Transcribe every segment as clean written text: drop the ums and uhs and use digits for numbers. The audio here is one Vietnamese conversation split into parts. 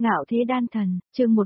Ngạo thế đan thần, chương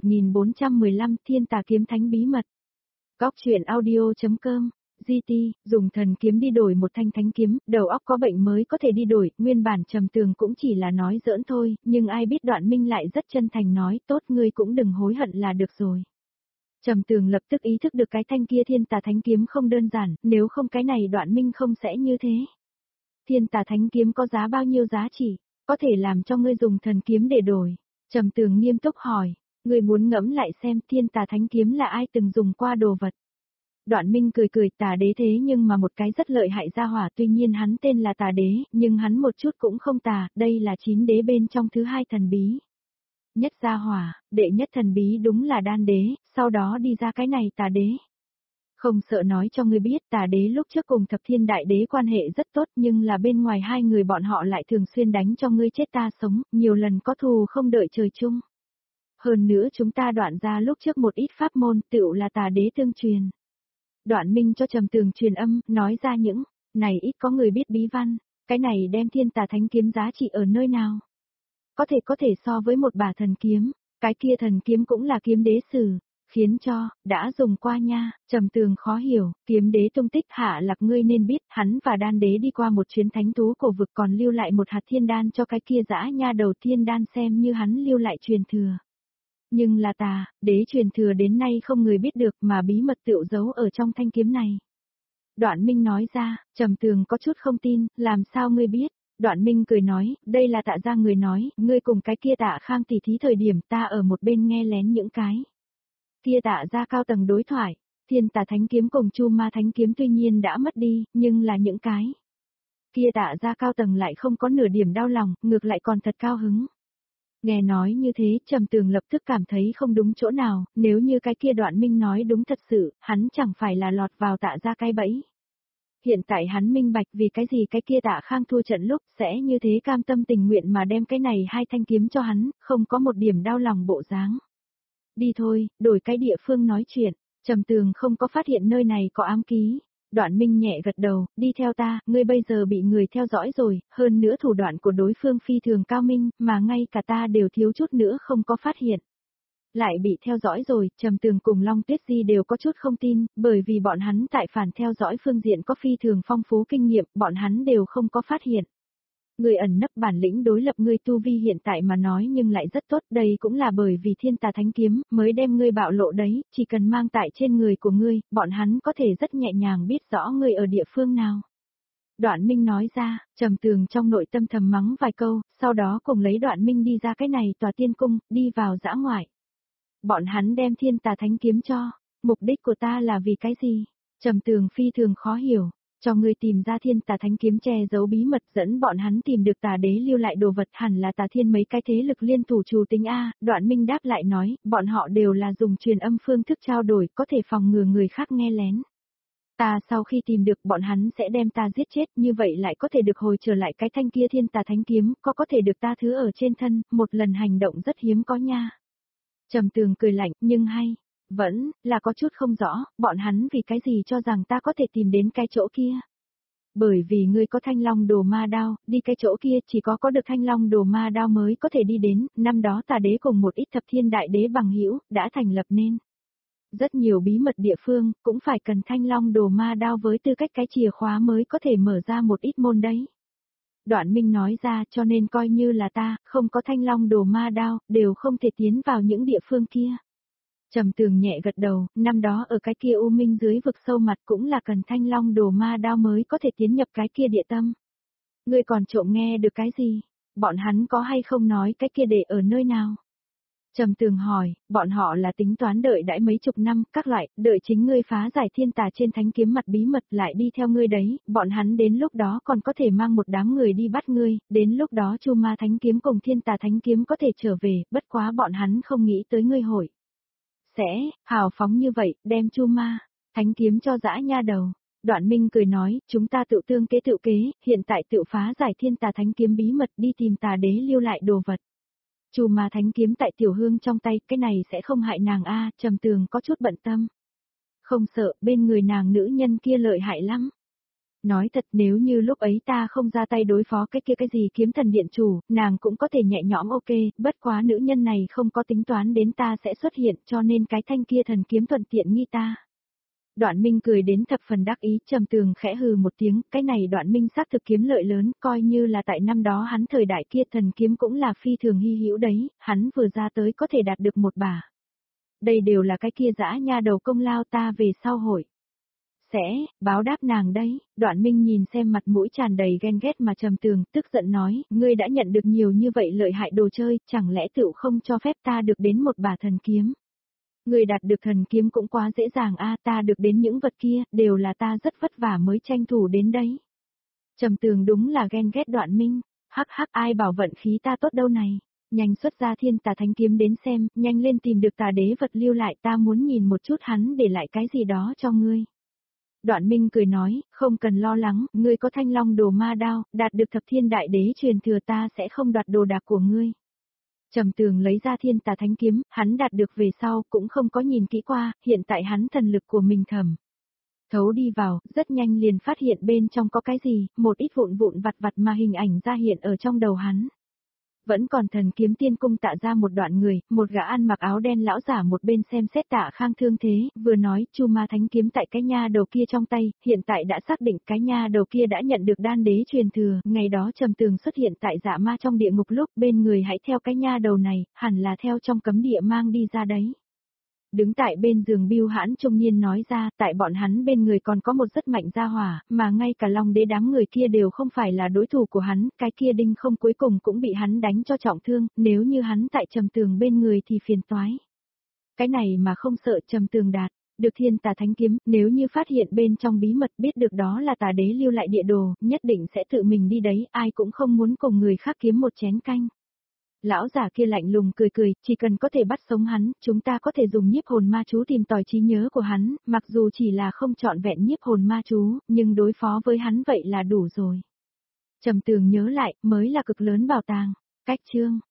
1415 Thiên Tà kiếm thánh bí mật. Góc truyện audio.com. GT, dùng thần kiếm đi đổi một thanh thánh kiếm, đầu óc có bệnh mới có thể đi đổi, nguyên bản Trầm Tường cũng chỉ là nói giỡn thôi, nhưng ai biết Đoạn Minh lại rất chân thành nói, tốt ngươi cũng đừng hối hận là được rồi. Trầm Tường lập tức ý thức được cái thanh kia Thiên Tà thánh kiếm không đơn giản, nếu không cái này Đoạn Minh không sẽ như thế. Thiên Tà thánh kiếm có giá bao nhiêu giá trị, có thể làm cho ngươi dùng thần kiếm để đổi. Trầm Tường nghiêm túc hỏi, ngươi muốn ngẫm lại xem Thiên Tà thánh kiếm là ai từng dùng qua đồ vật. Đoạn Minh cười cười, Tà đế thế nhưng mà một cái rất lợi hại gia hỏa, tuy nhiên hắn tên là Tà đế, nhưng hắn một chút cũng không tà, đây là 9 đế bên trong thứ 2 thần bí. Nhất gia hỏa, đệ nhất thần bí đúng là Đan đế, sau đó đi ra cái này Tà đế. Không sợ nói cho ngươi biết, Tà đế lúc trước cùng Thập Thiên Đại đế quan hệ rất tốt, nhưng là bên ngoài hai người bọn họ lại thường xuyên đánh cho ngươi chết ta sống, nhiều lần có thù không đợi trời chung. Hơn nữa chúng ta Đoạn ra lúc trước một ít pháp môn, tựu là Tà đế tương truyền. Đoạn Minh cho Trầm Tường truyền âm, nói ra những này ít có người biết bí văn, cái này đem Thiên Tà thánh kiếm giá trị ở nơi nào? Có thể so với một bả thần kiếm, cái kia thần kiếm cũng là kiếm đế sử, khiến cho, đã dùng qua nha. Trầm Tường khó hiểu, kiếm đế tung tích Hạ Lạc ngươi nên biết, hắn và Đan đế đi qua một chuyến thánh thú cổ vực còn lưu lại một hạt thiên đan cho cái kia dã nha đầu thiên đan xem như hắn lưu lại truyền thừa. Nhưng là Tà đế truyền thừa đến nay không người biết được mà bí mật tựu giấu ở trong thanh kiếm này. Đoạn Minh nói ra, Trầm Tường có chút không tin, làm sao ngươi biết? Đoạn Minh cười nói, đây là Tạ gia người nói, ngươi cùng cái kia Tạ Khang tỉ thí thời điểm ta ở một bên nghe lén những cái. Kia Tạ gia cao tầng đối thoại, Thiên Tà thánh kiếm cùng Chu Ma thánh kiếm tuy nhiên đã mất đi, nhưng là những cái. Kia Tạ gia cao tầng lại không có nửa điểm đau lòng, ngược lại còn thật cao hứng. Nghe nói như thế, Trầm Tường lập tức cảm thấy không đúng chỗ nào, nếu như cái kia Đoạn Minh nói đúng thật sự, hắn chẳng phải là lọt vào Tạ gia cái bẫy. Hiện tại hắn minh bạch vì cái gì cái kia Tạ Khang thua trận lúc sẽ như thế cam tâm tình nguyện mà đem cái này hai thanh kiếm cho hắn, không có một điểm đau lòng bộ dáng. Đi thôi, đổi cái địa phương nói chuyện, Trầm Tường không có phát hiện nơi này có ám ký. Đoạn Minh nhẹ gật đầu, đi theo ta, ngươi bây giờ bị người theo dõi rồi, hơn nữa thủ đoạn của đối phương phi thường cao minh, mà ngay cả ta đều thiếu chút nữa không có phát hiện. Lại bị theo dõi rồi, Trầm Tường cùng Long Tuyết Di đều có chút không tin, bởi vì bọn hắn tại phản theo dõi phương diện có phi thường phong phú kinh nghiệm, bọn hắn đều không có phát hiện. Người ẩn nấp bản lĩnh đối lập ngươi tu vi hiện tại mà nói nhưng lại rất tốt, đây cũng là bởi vì Thiên Tà thánh kiếm mới đem ngươi bạo lộ đấy, chỉ cần mang tại trên người của ngươi, bọn hắn có thể rất nhẹ nhàng biết rõ ngươi ở địa phương nào. Đoạn Minh nói ra, Trầm Tường trong nội tâm thầm mắng vài câu, sau đó cùng lấy Đoạn Minh đi ra cái này tòa tiên cung, đi vào dã ngoại. Bọn hắn đem Thiên Tà thánh kiếm cho, mục đích của ta là vì cái gì? Trầm Tường phi thường khó hiểu. Cho ngươi tìm ra Thiên Tà thánh kiếm che giấu bí mật dẫn bọn hắn tìm được Tà đế lưu lại đồ vật hẳn là Tà Thiên mấy cái thế lực liên thủ trù tính A, Đoạn Minh đáp lại nói, bọn họ đều là dùng truyền âm phương thức trao đổi có thể phòng ngừa người khác nghe lén. Ta sau khi tìm được bọn hắn sẽ đem ta giết chết như vậy lại có thể được hồi trở lại cái thanh kia Thiên Tà thánh kiếm, có thể được ta thứ ở trên thân, một lần hành động rất hiếm có nha. Trầm Tường cười lạnh, nhưng hay. Vẫn là có chút không rõ, bọn hắn vì cái gì cho rằng ta có thể tìm đến cái chỗ kia. Bởi vì ngươi có Thanh Long Đồ Ma Đao, đi cái chỗ kia chỉ có được Thanh Long Đồ Ma Đao mới có thể đi đến, năm đó Tà đế cùng một ít Thập Thiên Đại đế bằng hữu đã thành lập nên. Rất nhiều bí mật địa phương, cũng phải cần Thanh Long Đồ Ma Đao với tư cách cái chìa khóa mới có thể mở ra một ít môn đấy. Đoạn Minh nói ra cho nên coi như là ta, không có Thanh Long Đồ Ma Đao, đều không thể tiến vào những địa phương kia. Trầm Tường nhẹ gật đầu, năm đó ở cái kia U Minh dưới vực sâu mặt cũng là cần Thanh Long Đồ Ma Đao mới có thể tiến nhập cái kia địa tâm. Ngươi còn trộm nghe được cái gì? Bọn hắn có hay không nói cái kia để ở nơi nào? Trầm Tường hỏi, bọn họ là tính toán đợi đãi mấy chục năm, các loại, đợi chính ngươi phá giải Thiên Tà trên thánh kiếm mặt bí mật lại đi theo ngươi đấy, bọn hắn đến lúc đó còn có thể mang một đám người đi bắt ngươi, đến lúc đó Chu Ma thánh kiếm cùng Thiên Tà thánh kiếm có thể trở về, bất quá bọn hắn không nghĩ tới ngươi hội. Sẽ, hào phóng như vậy, đem Chu Ma thánh kiếm cho dã nha đầu. Đoạn Minh cười nói, chúng ta tự tương kế tự kế, hiện tại tự phá giải Thiên Tà thánh kiếm bí mật đi tìm Tà đế lưu lại đồ vật. Chu Ma thánh kiếm tại Tiểu Hương trong tay, cái này sẽ không hại nàng a, Trầm Tường có chút bận tâm. Không sợ, bên người nàng nữ nhân kia lợi hại lắm. Nói thật nếu như lúc ấy ta không ra tay đối phó cái kia cái gì kiếm thần điện chủ, nàng cũng có thể nhẹ nhõm ok, bất quá nữ nhân này không có tính toán đến ta sẽ xuất hiện cho nên cái thanh kia thần kiếm thuận tiện nghi ta. Đoạn Minh cười đến thập phần đắc ý, Trầm Tường khẽ hừ một tiếng, cái này Đoạn Minh xác thực kiếm lợi lớn, coi như là tại năm đó hắn thời đại kia thần kiếm cũng là phi thường hy hữu đấy, hắn vừa ra tới có thể đạt được một bả. Đây đều là cái kia dã nha đầu công lao ta về sau hội. Sẽ, báo đáp nàng đấy, Đoạn Minh nhìn xem mặt mũi tràn đầy ghen ghét mà Trầm Tường, tức giận nói, ngươi đã nhận được nhiều như vậy lợi hại đồ chơi, chẳng lẽ tựu không cho phép ta được đến một bả thần kiếm. Người đạt được thần kiếm cũng quá dễ dàng a, ta được đến những vật kia, đều là ta rất vất vả mới tranh thủ đến đấy. Trầm Tường đúng là ghen ghét Đoạn Minh, hắc hắc ai bảo vận khí ta tốt đâu này. Nhanh xuất ra thiên tà thánh kiếm đến xem, nhanh lên tìm được tà đế vật lưu lại ta muốn nhìn một chút hắn để lại cái gì đó cho ngươi. Đoạn Minh cười nói, không cần lo lắng, ngươi có thanh long đồ ma đao, đạt được thập thiên đại đế truyền thừa ta sẽ không đoạt đồ đạc của ngươi. Trầm Tường lấy ra thiên tà thánh kiếm, hắn đạt được về sau, cũng không có nhìn kỹ qua, hiện tại hắn thần lực của mình thầm. Thấu đi vào, rất nhanh liền phát hiện bên trong có cái gì, một ít vụn vụn vặt vặt mà hình ảnh ra hiện ở trong đầu hắn. Vẫn còn thần kiếm tiên cung tạ ra một đoạn người, một gã ăn mặc áo đen lão giả một bên xem xét Tạ Khang thương thế, vừa nói, Chu Ma thánh kiếm tại cái nha đầu kia trong tay, hiện tại đã xác định cái nha đầu kia đã nhận được đan đế truyền thừa, ngày đó Trầm Tường xuất hiện tại Dạ Ma trong địa ngục lúc bên người hãy theo cái nha đầu này, hẳn là theo trong cấm địa mang đi ra đấy. Đứng tại bên giường Bưu Hãn trung niên nói ra, tại bọn hắn bên người còn có một rất mạnh gia hỏa, mà ngay cả Long Đế đám người kia đều không phải là đối thủ của hắn, cái kia Đinh Không cuối cùng cũng bị hắn đánh cho trọng thương, nếu như hắn tại Trầm Tường bên người thì phiền toái. Cái này mà không sợ Trầm Tường đạt, được thiên tà thánh kiếm, nếu như phát hiện bên trong bí mật biết được đó là tà đế lưu lại địa đồ, nhất định sẽ tự mình đi đấy, ai cũng không muốn cùng người khác kiếm một chén canh. Lão già kia lạnh lùng cười cười, chỉ cần có thể bắt sống hắn, chúng ta có thể dùng nhiếp hồn ma chú tìm tòi trí nhớ của hắn, mặc dù chỉ là không trọn vẹn nhiếp hồn ma chú, nhưng đối phó với hắn vậy là đủ rồi. Trầm Tường nhớ lại, mới là cực lớn bảo tàng. Cách chương